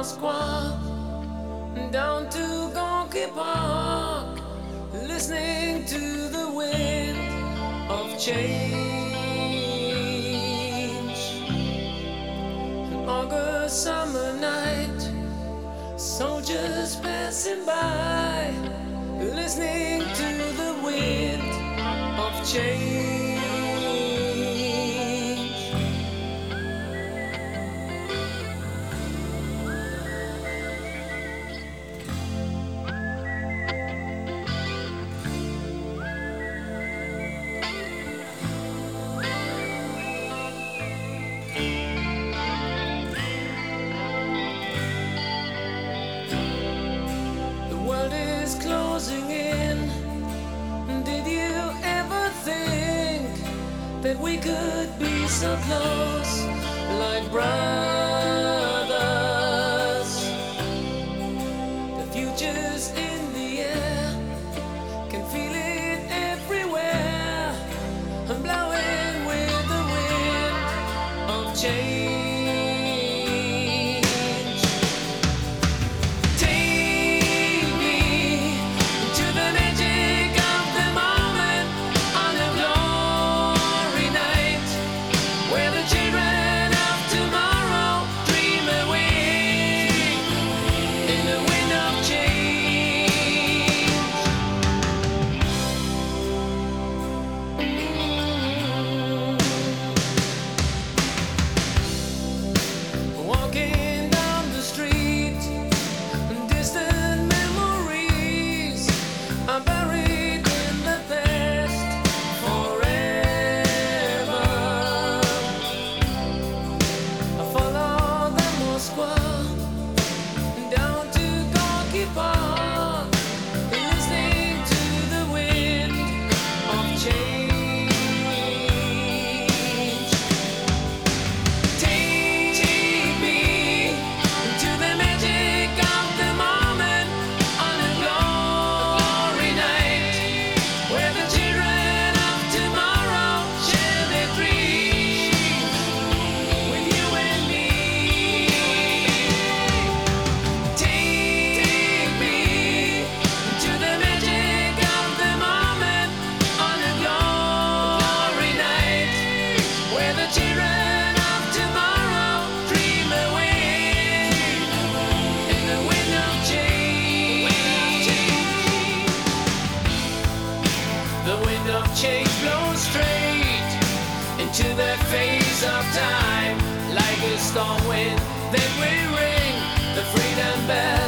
Moscow down to Gorky Park, listening to the wind of change. An August summer night, soldiers passing by, listening to the wind of change. Closing in. Did you ever think that we could be so close, like brothers? The future's in the air, can feel it everywhere. I'm blowing with the wind of change. Change blows straight into the face of time, like a storm wind. Then we ring the freedom bell.